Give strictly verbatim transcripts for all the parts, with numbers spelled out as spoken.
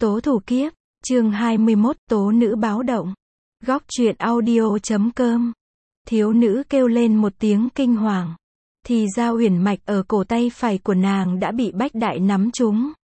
Tố thủ kiếp, chương hai mươi mốt, tố nữ báo động. Góc truyện audio chấm com. Thiếu nữ kêu lên một tiếng kinh hoàng. Thì ra uyển mạch ở cổ tay phải của nàng đã bị Bách Đại nắm trúng.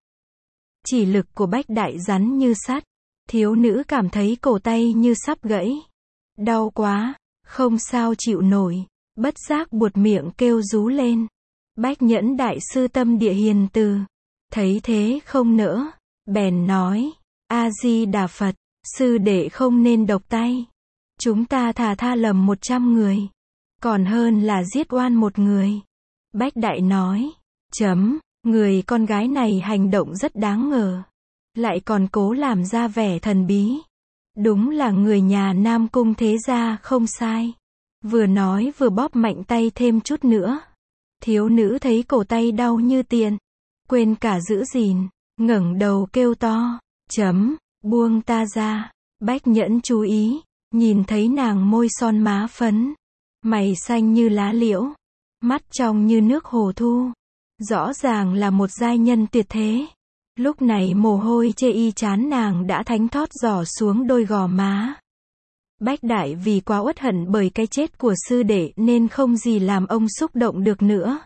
Chỉ lực của Bách Đại rắn như sắt. Thiếu nữ cảm thấy cổ tay như sắp gãy. Đau quá, không sao chịu nổi. Bất giác buột miệng kêu rú lên. Bách Nhẫn đại sư tâm địa hiền từ. Thấy thế không nỡ. Bèn nói, A-di-đà Phật, sư đệ không nên độc tay. Chúng ta thà tha lầm một trăm người. Còn hơn là giết oan một người. Bách Đại nói, chấm, người con gái này hành động rất đáng ngờ. Lại còn cố làm ra vẻ thần bí. Đúng là người nhà Nam Cung thế gia không sai. Vừa nói vừa bóp mạnh tay thêm chút nữa. Thiếu nữ thấy cổ tay đau như tiền. Quên cả giữ gìn. Ngẩng đầu kêu to, chấm, buông ta ra. Bách Nhẫn chú ý, nhìn thấy nàng môi son má phấn, mày xanh như lá liễu, mắt trong như nước hồ thu. Rõ ràng là một giai nhân tuyệt thế. Lúc này mồ hôi chê y chán nàng đã thánh thót rỏ xuống đôi gò má. Bách Đại vì quá uất hận bởi cái chết của sư đệ nên không gì làm ông xúc động được nữa.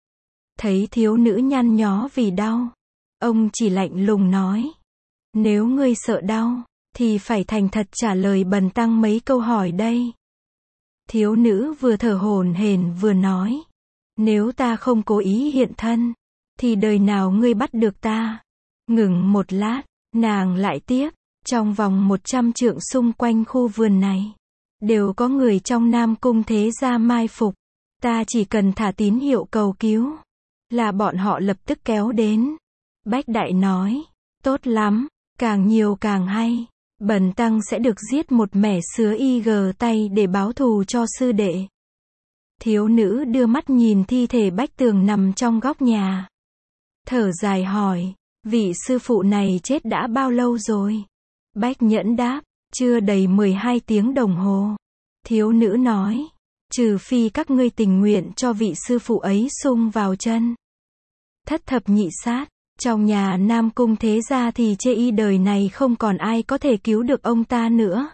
Thấy thiếu nữ nhăn nhó vì đau, ông chỉ lạnh lùng nói, nếu ngươi sợ đau, thì phải thành thật trả lời bần tăng mấy câu hỏi đây. Thiếu nữ vừa thở hổn hển vừa nói, nếu ta không cố ý hiện thân, thì đời nào ngươi bắt được ta. Ngừng một lát, nàng lại tiếp, trong vòng một trăm trượng xung quanh khu vườn này, đều có người trong Nam Cung thế gia mai phục. Ta chỉ cần thả tín hiệu cầu cứu, là bọn họ lập tức kéo đến. Bách Đại nói, tốt lắm, càng nhiều càng hay. Bần tăng sẽ được giết một mẻ sứa y gờ tay để báo thù cho sư đệ. Thiếu nữ đưa mắt nhìn thi thể Bách Tường nằm trong góc nhà. Thở dài hỏi, vị sư phụ này chết đã bao lâu rồi? Bách Nhẫn đáp, chưa đầy mười hai tiếng đồng hồ. Thiếu nữ nói, trừ phi các ngươi tình nguyện cho vị sư phụ ấy sung vào chân. Thất thập nhị sát. Trong nhà Nam Cung thế gia thì chê y đời này không còn ai có thể cứu được ông ta nữa.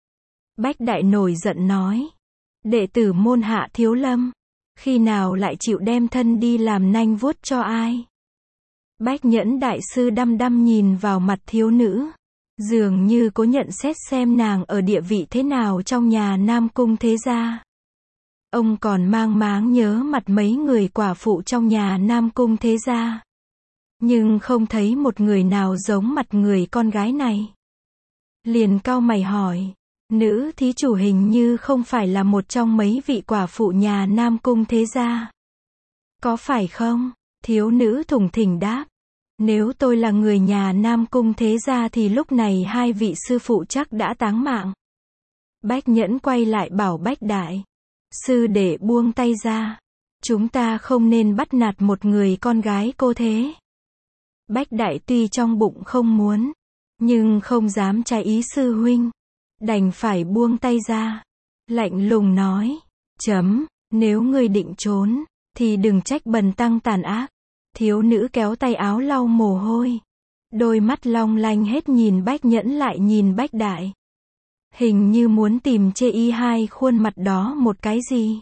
Bách Đại nổi giận nói, đệ tử môn hạ Thiếu Lâm, khi nào lại chịu đem thân đi làm nanh vuốt cho ai? Bách Nhẫn đại sư đăm đăm nhìn vào mặt thiếu nữ, dường như cố nhận xét xem nàng ở địa vị thế nào trong nhà Nam Cung thế gia. Ông còn mang máng nhớ mặt mấy người quả phụ trong nhà Nam Cung thế gia, nhưng không thấy một người nào giống mặt người con gái này. Liền cau mày hỏi, nữ thí chủ hình như không phải là một trong mấy vị quả phụ nhà Nam Cung thế gia. Có phải không? Thiếu nữ thủng thỉnh đáp, nếu tôi là người nhà Nam Cung thế gia thì lúc này hai vị sư phụ chắc đã táng mạng. Bách Nhẫn quay lại bảo Bách Đại, sư đệ buông tay ra. Chúng ta không nên bắt nạt một người con gái cô thế. Bách Đại tuy trong bụng không muốn, nhưng không dám trái ý sư huynh, đành phải buông tay ra. Lạnh lùng nói, chấm, nếu ngươi định trốn, thì đừng trách bần tăng tàn ác. Thiếu nữ kéo tay áo lau mồ hôi, đôi mắt long lanh hết nhìn Bách Nhẫn lại nhìn Bách Đại, hình như muốn tìm chê y hai khuôn mặt đó một cái gì,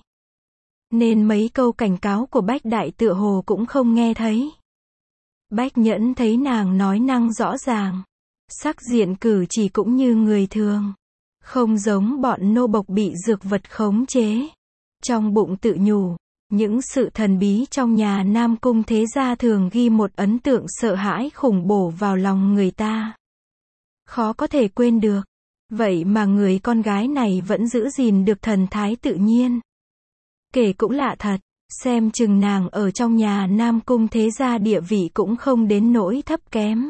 nên mấy câu cảnh cáo của Bách Đại tựa hồ cũng không nghe thấy. Bách Nhẫn thấy nàng nói năng rõ ràng, sắc diện cử chỉ cũng như người thường, không giống bọn nô bộc bị dược vật khống chế. Trong bụng tự nhủ, những sự thần bí trong nhà Nam Cung thế gia thường ghi một ấn tượng sợ hãi khủng bố vào lòng người ta, khó có thể quên được. Vậy mà người con gái này vẫn giữ gìn được thần thái tự nhiên. Kể cũng lạ thật, xem chừng nàng ở trong nhà Nam Cung thế gia địa vị cũng không đến nỗi thấp kém.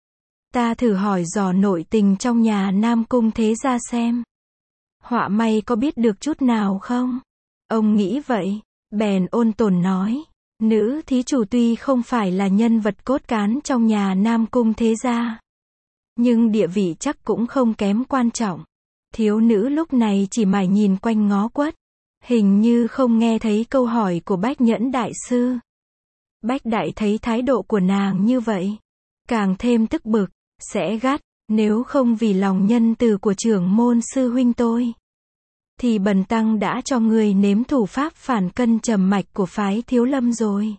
Ta thử hỏi dò nội tình trong nhà Nam Cung thế gia xem. Họa may có biết được chút nào không? Ông nghĩ vậy, bèn ôn tồn nói, nữ thí chủ tuy không phải là nhân vật cốt cán trong nhà Nam Cung thế gia, nhưng địa vị chắc cũng không kém quan trọng. Thiếu nữ lúc này chỉ mải nhìn quanh ngó quất, hình như không nghe thấy câu hỏi của Bách Nhẫn đại sư. Bách Đại thấy thái độ của nàng như vậy, càng thêm tức bực, sẽ gắt, nếu không vì lòng nhân từ của trưởng môn sư huynh tôi, thì bần tăng đã cho người nếm thủ pháp phản cân trầm mạch của phái Thiếu Lâm rồi.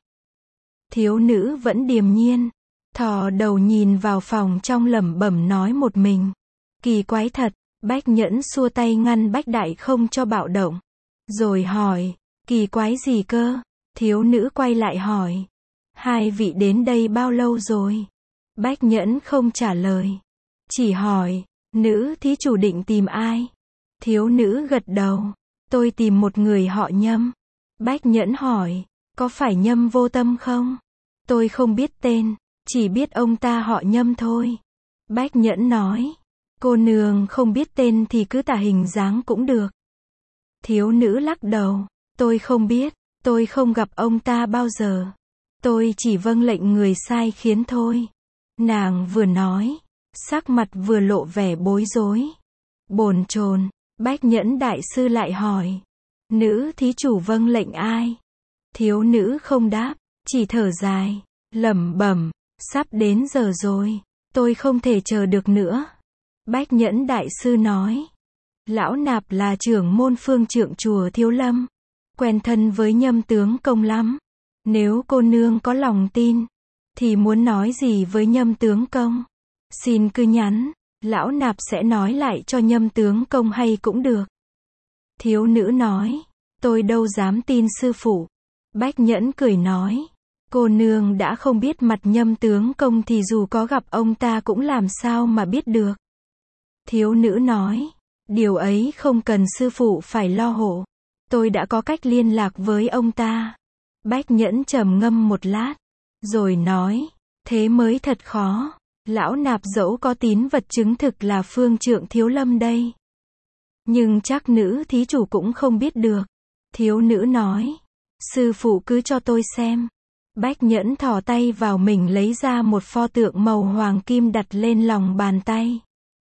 Thiếu nữ vẫn điềm nhiên, thò đầu nhìn vào phòng trong lẩm bẩm nói một mình. Kỳ quái thật, Bách Nhẫn xua tay ngăn Bách Đại không cho bạo động. Rồi hỏi, kỳ quái gì cơ? Thiếu nữ quay lại hỏi, hai vị đến đây bao lâu rồi? Bách Nhẫn không trả lời, chỉ hỏi, nữ thí chủ định tìm ai? Thiếu nữ gật đầu, tôi tìm một người họ Nhâm. Bách Nhẫn hỏi, có phải Nhâm Vô Tâm không? Tôi không biết tên, chỉ biết ông ta họ Nhâm thôi. Bách Nhẫn nói, cô nương không biết tên thì cứ tả hình dáng cũng được. Thiếu nữ lắc đầu, tôi không biết, tôi không gặp ông ta bao giờ. Tôi chỉ vâng lệnh người sai khiến thôi. Nàng vừa nói, sắc mặt vừa lộ vẻ bối rối. Bồn chồn, Bách Nhẫn đại sư lại hỏi, nữ thí chủ vâng lệnh ai? Thiếu nữ không đáp, chỉ thở dài, lẩm bẩm, sắp đến giờ rồi, tôi không thể chờ được nữa. Bách Nhẫn đại sư nói, lão nạp là trưởng môn phương trượng chùa Thiếu Lâm, quen thân với Nhâm tướng công lắm. Nếu cô nương có lòng tin, thì muốn nói gì với Nhâm tướng công, xin cứ nhắn, lão nạp sẽ nói lại cho Nhâm tướng công hay cũng được. Thiếu nữ nói, tôi đâu dám tin sư phụ. Bách Nhẫn cười nói, cô nương đã không biết mặt Nhâm tướng công thì dù có gặp ông ta cũng làm sao mà biết được. Thiếu nữ nói, điều ấy không cần sư phụ phải lo hộ, tôi đã có cách liên lạc với ông ta. Bách Nhẫn trầm ngâm một lát, rồi nói, thế mới thật khó. Lão nạp dẫu có tín vật chứng thực là phương trượng Thiếu Lâm đây, nhưng chắc nữ thí chủ cũng không biết được. Thiếu nữ nói, sư phụ cứ cho tôi xem. Bách Nhẫn thò tay vào mình lấy ra một pho tượng màu hoàng kim đặt lên lòng bàn tay.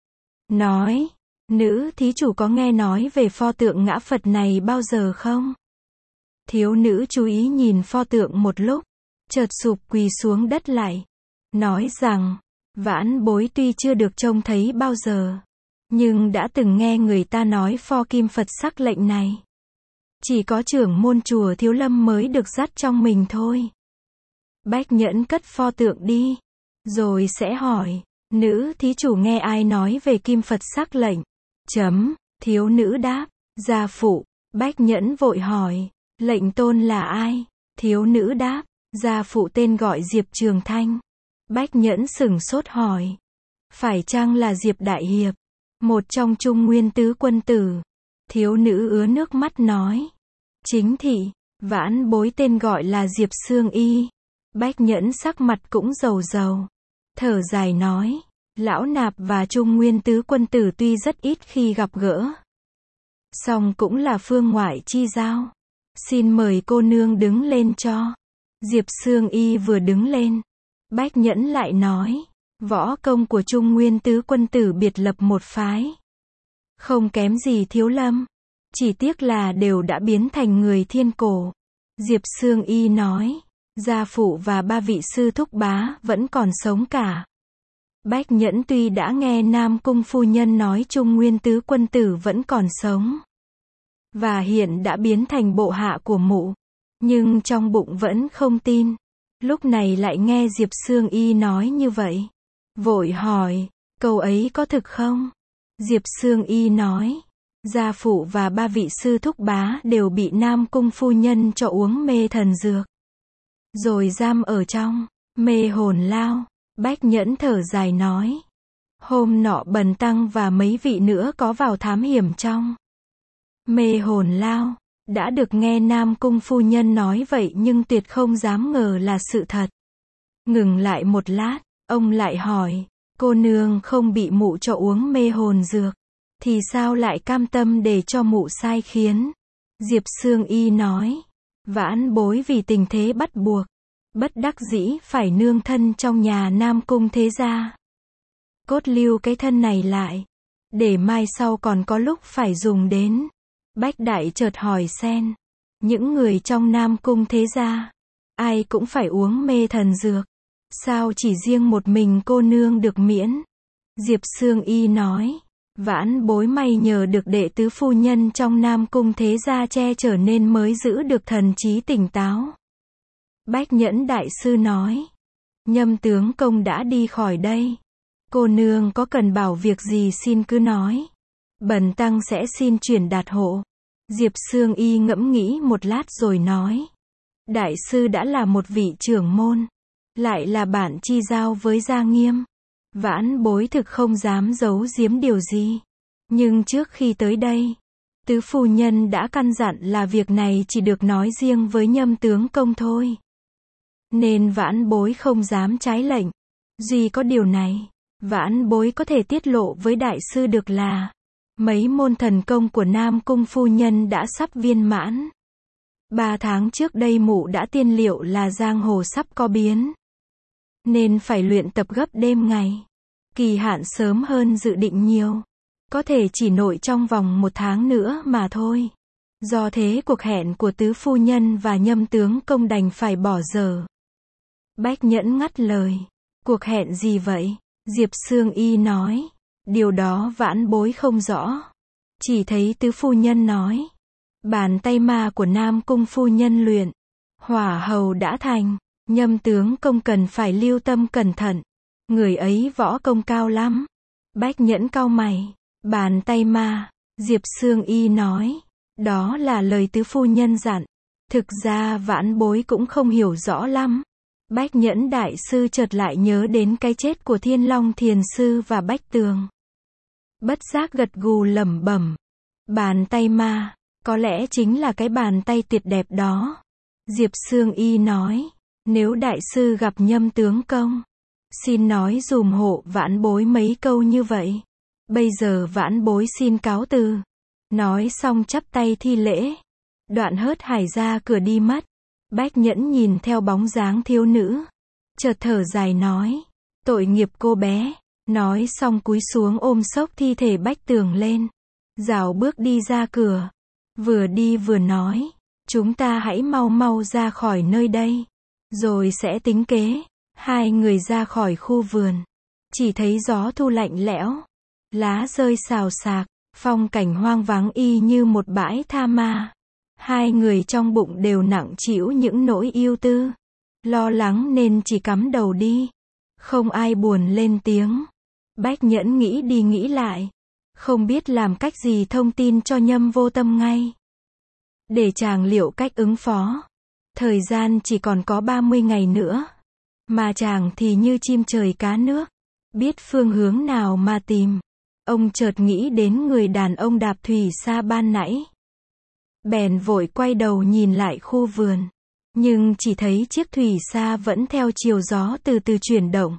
Nói, nữ thí chủ có nghe nói về pho tượng ngã Phật này bao giờ không? Thiếu nữ chú ý nhìn pho tượng một lúc, chợt sụp quỳ xuống đất lại, nói rằng, vãn bối tuy chưa được trông thấy bao giờ, nhưng đã từng nghe người ta nói pho kim Phật sắc lệnh này chỉ có trưởng môn chùa Thiếu Lâm mới được dắt trong mình thôi. Bách Nhẫn cất pho tượng đi, rồi sẽ hỏi, nữ thí chủ nghe ai nói về kim Phật sắc lệnh? Chấm, thiếu nữ đáp, gia phụ. Bách Nhẫn vội hỏi, lệnh tôn là ai? Thiếu nữ đáp, gia phụ tên gọi Diệp Trường Thanh. Bách Nhẫn sửng sốt hỏi, phải chăng là Diệp Đại Hiệp, một trong Trung Nguyên tứ quân tử? Thiếu nữ ứa nước mắt nói, chính thị, vãn bối tên gọi là Diệp Sương Y. Bách Nhẫn sắc mặt cũng rầu rầu, thở dài nói, lão nạp và Trung Nguyên tứ quân tử tuy rất ít khi gặp gỡ, song cũng là phương ngoại chi giao. Xin mời cô nương đứng lên cho. Diệp Sương Y vừa đứng lên, Bách Nhẫn lại nói, võ công của Trung Nguyên tứ quân tử biệt lập một phái, không kém gì Thiếu Lâm, chỉ tiếc là đều đã biến thành người thiên cổ. Diệp Sương Y nói, gia phụ và ba vị sư thúc bá vẫn còn sống cả. Bách Nhẫn tuy đã nghe Nam Cung phu nhân nói Trung Nguyên tứ quân tử vẫn còn sống, và hiện đã biến thành bộ hạ của mụ, nhưng trong bụng vẫn không tin. Lúc này lại nghe Diệp Sương Y nói như vậy, vội hỏi, câu ấy có thực không? Diệp Sương Y nói, gia phụ và ba vị sư thúc bá đều bị Nam Cung phu nhân cho uống mê thần dược, rồi giam ở trong mê hồn lao. Bách Nhẫn thở dài nói, hôm nọ bần tăng và mấy vị nữa có vào thám hiểm trong mê hồn lao, đã được nghe Nam Cung phu nhân nói vậy nhưng tuyệt không dám ngờ là sự thật. Ngừng lại một lát, ông lại hỏi, cô nương không bị mụ cho uống mê hồn dược, thì sao lại cam tâm để cho mụ sai khiến? Diệp Sương Y nói, vãn bối vì tình thế bắt buộc, bất đắc dĩ phải nương thân trong nhà Nam Cung thế gia. Cốt lưu cái thân này lại, để mai sau còn có lúc phải dùng đến. Bách Đại chợt hỏi xen, những người trong Nam Cung thế gia, ai cũng phải uống mê thần dược? Sao chỉ riêng một mình cô nương được miễn? Diệp Sương Y nói. Vãn bối may nhờ được đệ tứ phu nhân trong Nam Cung thế gia che chở nên mới giữ được thần trí tỉnh táo. Bách Nhẫn đại sư nói. Nhâm tướng công đã đi khỏi đây. Cô nương có cần bảo việc gì xin cứ nói. Bần tăng sẽ xin truyền đạt hộ. Diệp Sương Y ngẫm nghĩ một lát rồi nói. Đại sư đã là một vị trưởng môn, lại là bạn chi giao với Gia Nghiêm. Vãn bối thực không dám giấu giếm điều gì. Nhưng trước khi tới đây, tứ phu nhân đã căn dặn là việc này chỉ được nói riêng với Nhâm tướng công thôi. Nên vãn bối không dám trái lệnh. Duy có điều này, vãn bối có thể tiết lộ với đại sư được là mấy môn thần công của Nam Cung phu nhân đã sắp viên mãn. Ba tháng trước đây mụ đã tiên liệu là giang hồ sắp có biến, nên phải luyện tập gấp đêm ngày. Kỳ hạn sớm hơn dự định nhiều. Có thể chỉ nội trong vòng một tháng nữa mà thôi. Do thế cuộc hẹn của tứ phu nhân và Nhâm tướng công đành phải bỏ dở. Bách Nhẫn ngắt lời. Cuộc hẹn gì vậy? Diệp Sương Y nói. Điều đó vãn bối không rõ. Chỉ thấy tứ phu nhân nói. Bàn tay ma của Nam Cung phu nhân luyện. Hỏa hầu đã thành. Nhâm tướng công cần phải lưu tâm cẩn thận. Người ấy võ công cao lắm. Bách Nhẫn cau mày. Bàn tay ma. Diệp Sương Y nói. Đó là lời tứ phu nhân dặn. Thực ra vãn bối cũng không hiểu rõ lắm. Bách Nhẫn đại sư chợt lại nhớ đến cái chết của Thiên Long thiền sư và Bách Tường. Bất giác gật gù lẩm bẩm. Bàn tay ma, có lẽ chính là cái bàn tay tuyệt đẹp đó. Diệp Sương Y nói. Nếu đại sư gặp Nhâm tướng công, xin nói dùm hộ vãn bối mấy câu như vậy. Bây giờ vãn bối xin cáo từ. Nói xong chắp tay thi lễ. Đoạn hớt hải ra cửa đi mất. Bách Nhẫn nhìn theo bóng dáng thiếu nữ, chợt thở dài nói. Tội nghiệp cô bé. Nói xong cúi xuống ôm xốc thi thể Bách Tường lên. Rảo bước đi ra cửa. Vừa đi vừa nói. Chúng ta hãy mau mau ra khỏi nơi đây. Rồi sẽ tính kế. Hai người ra khỏi khu vườn. Chỉ thấy gió thu lạnh lẽo. Lá rơi xào xạc. Phong cảnh hoang vắng y như một bãi tha ma. Hai người trong bụng đều nặng trĩu những nỗi ưu tư. Lo lắng nên chỉ cắm đầu đi. Không ai buồn lên tiếng. Bách Nhẫn nghĩ đi nghĩ lại. Không biết làm cách gì thông tin cho Nhâm Vô Tâm ngay. Để chàng liệu cách ứng phó. Thời gian chỉ còn có ba mươi ngày nữa. Mà chàng thì như chim trời cá nước. Biết phương hướng nào mà tìm. Ông chợt nghĩ đến người đàn ông đạp thủy xa ban nãy. Bèn vội quay đầu nhìn lại khu vườn. Nhưng chỉ thấy chiếc thủy xa vẫn theo chiều gió từ từ chuyển động.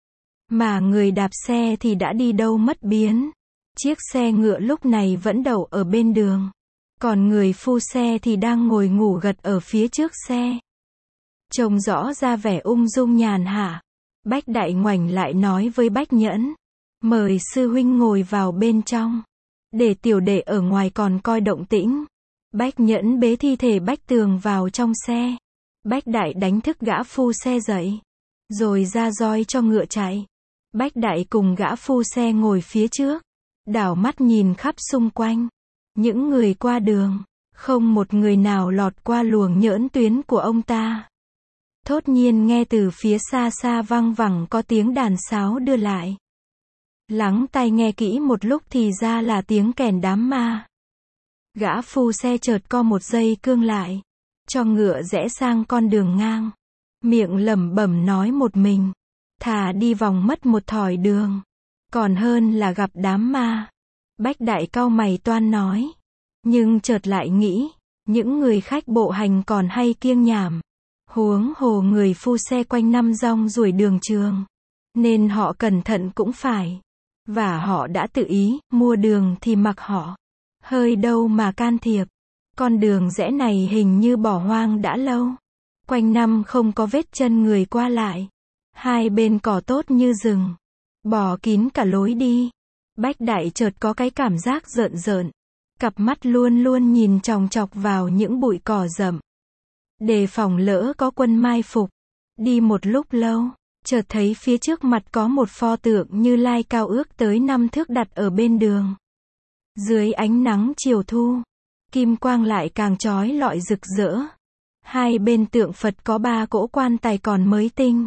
Mà người đạp xe thì đã đi đâu mất biến. Chiếc xe ngựa lúc này vẫn đậu ở bên đường. Còn người phu xe thì đang ngồi ngủ gật ở phía trước xe. Trông rõ ra vẻ ung dung nhàn hạ. Bách Đại ngoảnh lại nói với Bách Nhẫn. Mời sư huynh ngồi vào bên trong. Để tiểu đệ ở ngoài còn coi động tĩnh. Bách Nhẫn bế thi thể Bách Tường vào trong xe. Bách Đại đánh thức gã phu xe dậy. Rồi ra roi cho ngựa chạy. Bách Đại cùng gã phu xe ngồi phía trước. Đảo mắt nhìn khắp xung quanh. Những người qua đường. Không một người nào lọt qua luồng nhỡn tuyến của ông ta. Thốt nhiên nghe từ phía xa xa văng vẳng có tiếng đàn sáo đưa lại. Lắng tai nghe kỹ một lúc thì ra là tiếng kèn đám ma. Gã phu xe chợt co một giây cương lại. Cho ngựa rẽ sang con đường ngang. Miệng lẩm bẩm nói một mình. Thà đi vòng mất một thỏi đường. Còn hơn là gặp đám ma. Bách Đại cau mày toan nói. Nhưng chợt lại nghĩ. Những người khách bộ hành còn hay kiêng nhảm. Huống hồ người phu xe quanh năm rong ruổi đường trường. Nên họ cẩn thận cũng phải. Và họ đã tự ý, mua đường thì mặc họ. Hơi đâu mà can thiệp. Con đường rẽ này hình như bỏ hoang đã lâu. Quanh năm không có vết chân người qua lại. Hai bên cỏ tốt như rừng. Bò kín cả lối đi. Bách Đại chợt có cái cảm giác rợn rợn. Cặp mắt luôn luôn nhìn chòng chọc vào những bụi cỏ rậm. Đề phòng lỡ có quân mai phục. Đi một lúc lâu. chợt thấy phía trước mặt có một pho tượng Như Lai cao ước tới năm thước đặt ở bên đường. Dưới ánh nắng chiều thu, kim quang lại càng chói lọi rực rỡ. Hai bên tượng Phật có ba cỗ quan tài còn mới tinh,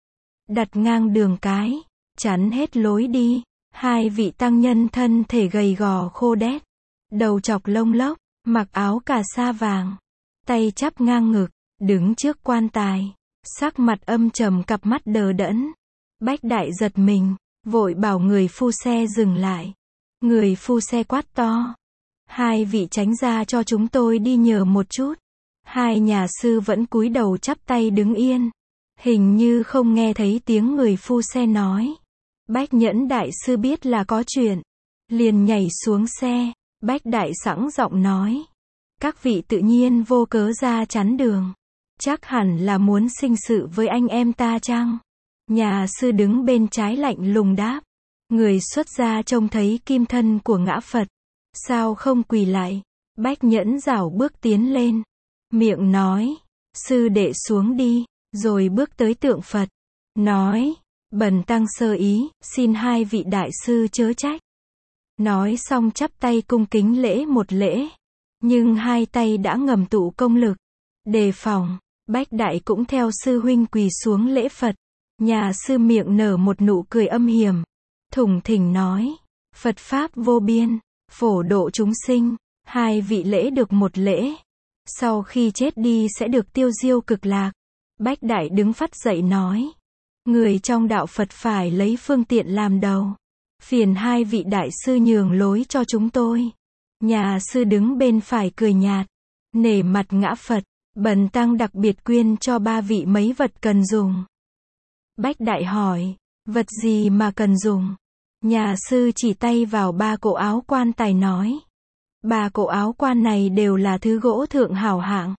đặt ngang đường cái, chắn hết lối đi. Hai vị tăng nhân thân thể gầy gò khô đét, đầu chọc lông lốc, mặc áo cà sa vàng, tay chắp ngang ngực, đứng trước quan tài, sắc mặt âm trầm, cặp mắt đờ đẫn. Bách Đại giật mình, vội bảo người phu xe dừng lại. Người phu xe quát to: hai vị tránh ra cho chúng tôi đi nhờ một chút. Hai nhà sư vẫn cúi đầu chắp tay đứng yên, hình như không nghe thấy tiếng người phu xe nói. Bách Nhẫn đại sư biết là có chuyện, liền nhảy xuống xe. Bách Đại sẵn giọng nói: các vị tự nhiên vô cớ ra chắn đường, chắc hẳn là muốn sinh sự với anh em ta chăng? Nhà sư đứng bên trái lạnh lùng đáp: người xuất gia trông thấy kim thân của ngã Phật, sao không quỳ lại? Bách Nhẫn rảo bước tiến lên, miệng nói: sư đệ xuống đi, rồi bước tới tượng Phật, nói: bần tăng sơ ý, xin hai vị đại sư chớ trách. Nói xong chắp tay cung kính lễ một lễ, nhưng hai tay đã ngầm tụ công lực, đề phòng. Bách Đại cũng theo sư huynh quỳ xuống lễ Phật. Nhà sư miệng nở một nụ cười âm hiểm, thủng thỉnh nói: Phật pháp vô biên, phổ độ chúng sinh, hai vị lễ được một lễ, sau khi chết đi sẽ được tiêu diêu cực lạc. Bách Đại đứng phắt dậy nói: người trong đạo Phật phải lấy phương tiện làm đầu, phiền hai vị đại sư nhường lối cho chúng tôi. Nhà sư đứng bên phải cười nhạt: nể mặt ngã Phật, bần tăng đặc biệt quyên cho ba vị mấy vật cần dùng. Bách Đại hỏi: vật gì mà cần dùng? Nhà sư chỉ tay vào ba cổ áo quan tài nói: ba cổ áo quan này đều là thứ gỗ thượng hảo hạng.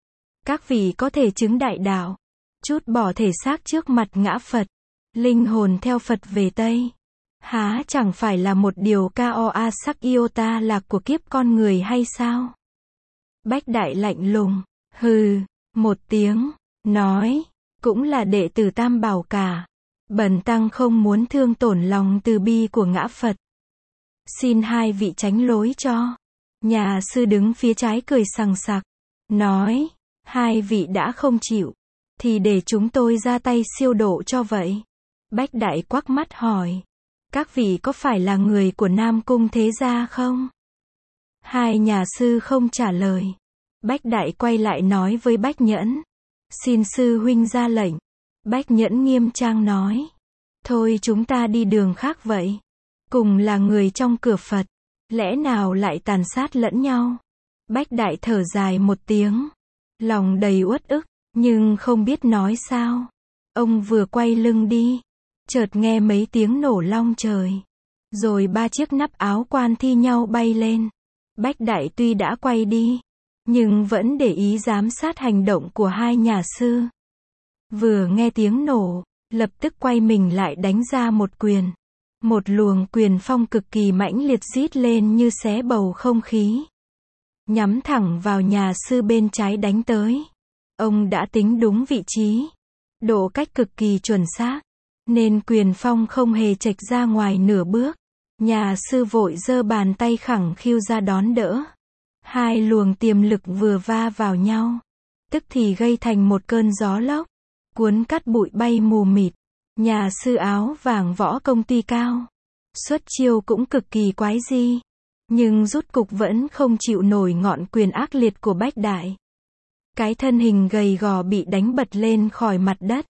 Các vị có thể chứng đại đạo, chút bỏ thể xác trước mặt ngã Phật, linh hồn theo Phật về Tây, há chẳng phải là một điều cao a sắc iota lạc của kiếp con người hay sao? Bách Đại lạnh lùng, hừ, một tiếng, nói: cũng là đệ tử Tam Bảo cả. Bần tăng không muốn thương tổn lòng từ bi của ngã Phật, xin hai vị tránh lối cho. Nhà sư đứng phía trái cười sằng sặc, nói: hai vị đã không chịu, thì để chúng tôi ra tay siêu độ cho vậy. Bách Đại quắc mắt hỏi: các vị có phải là người của Nam Cung Thế Gia không? Hai nhà sư không trả lời. Bách Đại quay lại nói với Bách Nhẫn: xin sư huynh ra lệnh. Bách Nhẫn nghiêm trang nói: thôi chúng ta đi đường khác vậy. Cùng là người trong cửa Phật, lẽ nào lại tàn sát lẫn nhau? Bách Đại thở dài một tiếng, lòng đầy uất ức, nhưng không biết nói sao. Ông vừa quay lưng đi, chợt nghe mấy tiếng nổ long trời, rồi ba chiếc nắp áo quan thi nhau bay lên. Bách Đại tuy đã quay đi, nhưng vẫn để ý giám sát hành động của hai nhà sư. Vừa nghe tiếng nổ, lập tức quay mình lại đánh ra một quyền. Một luồng quyền phong cực kỳ mãnh liệt rít lên như xé bầu không khí, nhắm thẳng vào nhà sư bên trái đánh tới. Ông đã tính đúng vị trí, độ cách cực kỳ chuẩn xác, nên quyền phong không hề chệch ra ngoài nửa bước. Nhà sư vội giơ bàn tay khẳng khiu ra đón đỡ. Hai luồng tiềm lực vừa va vào nhau, tức thì gây thành một cơn gió lốc, cuốn cắt bụi bay mù mịt. Nhà sư áo vàng võ công tuy cao, xuất chiêu cũng cực kỳ quái di, nhưng rút cục vẫn không chịu nổi ngọn quyền ác liệt của Bách Đại. Cái thân hình gầy gò bị đánh bật lên khỏi mặt đất.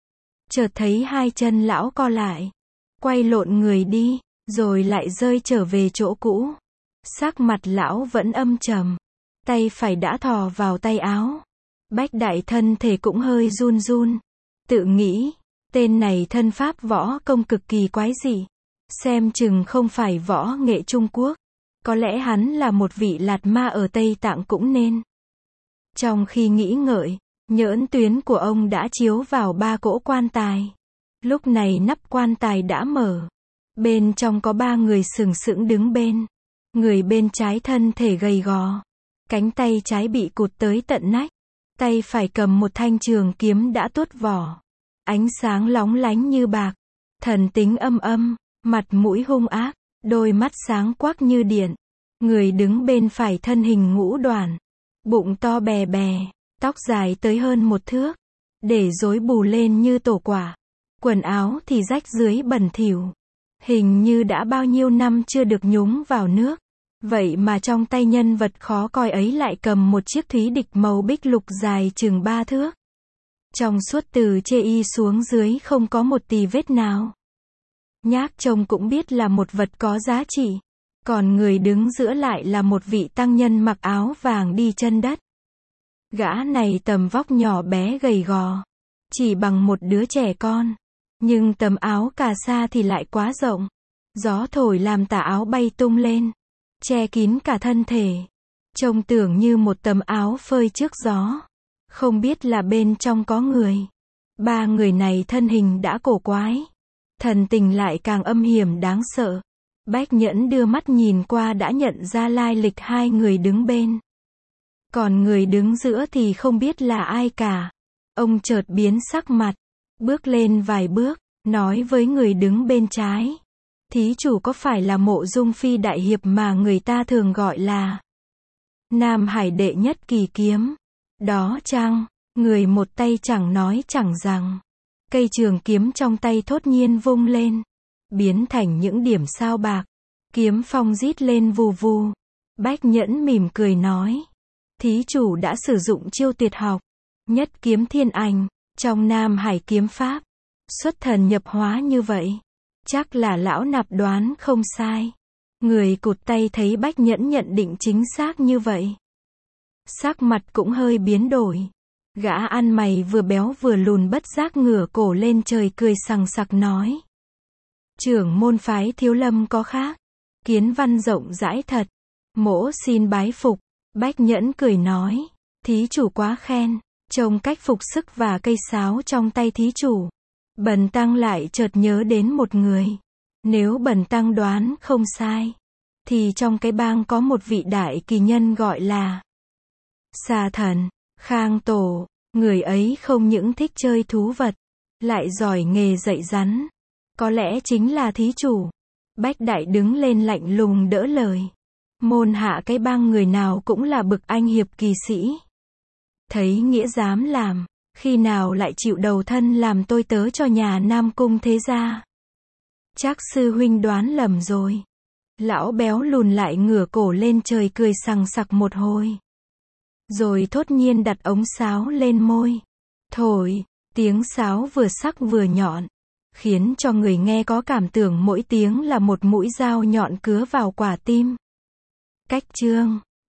Chợt thấy hai chân lão co lại, quay lộn người đi, rồi lại rơi trở về chỗ cũ. Sắc mặt lão vẫn âm trầm, tay phải đã thò vào tay áo. Bách Đại thân thể cũng hơi run run, tự nghĩ, tên này thân pháp võ công cực kỳ quái dị, xem chừng không phải võ nghệ Trung Quốc, có lẽ hắn là một vị lạt ma ở Tây Tạng cũng nên. Trong khi nghĩ ngợi, nhỡn tuyến của ông đã chiếu vào ba cỗ quan tài. Lúc này nắp quan tài đã mở, bên trong có ba người sừng sững đứng bên. Người bên trái thân thể gầy gò, cánh tay trái bị cụt tới tận nách, tay phải cầm một thanh trường kiếm đã tuốt vỏ. ánh sáng lóng lánh như bạc, thần tính âm âm, mặt mũi hung ác, đôi mắt sáng quắc như điện. Người đứng bên phải thân hình ngũ đoản, bụng to bè bè, tóc dài tới hơn một thước, để rối bù lên như tổ quả. Quần áo thì rách rưới bẩn thỉu, hình như đã bao nhiêu năm chưa được nhúng vào nước. Vậy mà trong tay nhân vật khó coi ấy lại cầm một chiếc thúy địch màu bích lục dài chừng ba thước. Trong suốt từ chê y xuống dưới không có một tì vết nào. Nhác trông cũng biết là một vật có giá trị. Còn người đứng giữa lại là một vị tăng nhân mặc áo vàng đi chân đất. Gã này tầm vóc nhỏ bé gầy gò, chỉ bằng một đứa trẻ con. Nhưng tấm áo cà sa thì lại quá rộng. Gió thổi làm tà áo bay tung lên, che kín cả thân thể. Trông tưởng như một tấm áo phơi trước gió. Không biết là bên trong có người. Ba người này thân hình đã cổ quái, thần tình lại càng âm hiểm đáng sợ. Bách Nhẫn đưa mắt nhìn qua đã nhận ra lai lịch hai người đứng bên. Còn người đứng giữa thì không biết là ai cả. Ông chợt biến sắc mặt, bước lên vài bước, nói với người đứng bên trái. Thí chủ có phải là Mộ Dung Phi đại hiệp mà người ta thường gọi là Nam Hải đệ nhất kỳ kiếm? Đó chăng? Người một tay chẳng nói chẳng rằng. Cây trường kiếm trong tay thốt nhiên vung lên, biến thành những điểm sao bạc. Kiếm phong rít lên vù vù. Bách Nhẫn mỉm cười nói. Thí chủ đã sử dụng chiêu tuyệt học, nhất kiếm thiên ảnh, trong Nam Hải kiếm pháp. Xuất thần nhập hóa như vậy. Chắc là lão nạp đoán không sai. Người cụt tay thấy Bách Nhẫn nhận định chính xác như vậy. Sắc mặt cũng hơi biến đổi. Gã ăn mày vừa béo vừa lùn bất giác ngửa cổ lên trời cười sằng sặc nói. Trưởng môn phái Thiếu Lâm có khác. Kiến văn rộng rãi thật. Mỗ xin bái phục. Bách Nhẫn cười nói. Thí chủ quá khen. Trông cách phục sức và cây sáo trong tay thí chủ, bần tăng lại chợt nhớ đến một người. Nếu bần tăng đoán không sai, thì trong cái bang có một vị đại kỳ nhân gọi là Xà Thần, Khang Tổ. Người ấy không những thích chơi thú vật, lại giỏi nghề dạy rắn. Có lẽ chính là thí chủ. Bách Đại đứng lên lạnh lùng đỡ lời. Môn hạ cái bang người nào cũng là bực anh hiệp kỳ sĩ. Thấy nghĩa dám làm, khi nào lại chịu đầu thân làm tôi tớ cho nhà Nam Cung thế gia? Chắc sư huynh đoán lầm rồi. Lão béo lùn lại ngửa cổ lên trời cười sằng sặc một hồi. Rồi thốt nhiên đặt ống sáo lên môi. Thổi, tiếng sáo vừa sắc vừa nhọn, khiến cho người nghe có cảm tưởng mỗi tiếng là một mũi dao nhọn cứa vào quả tim. Cách chương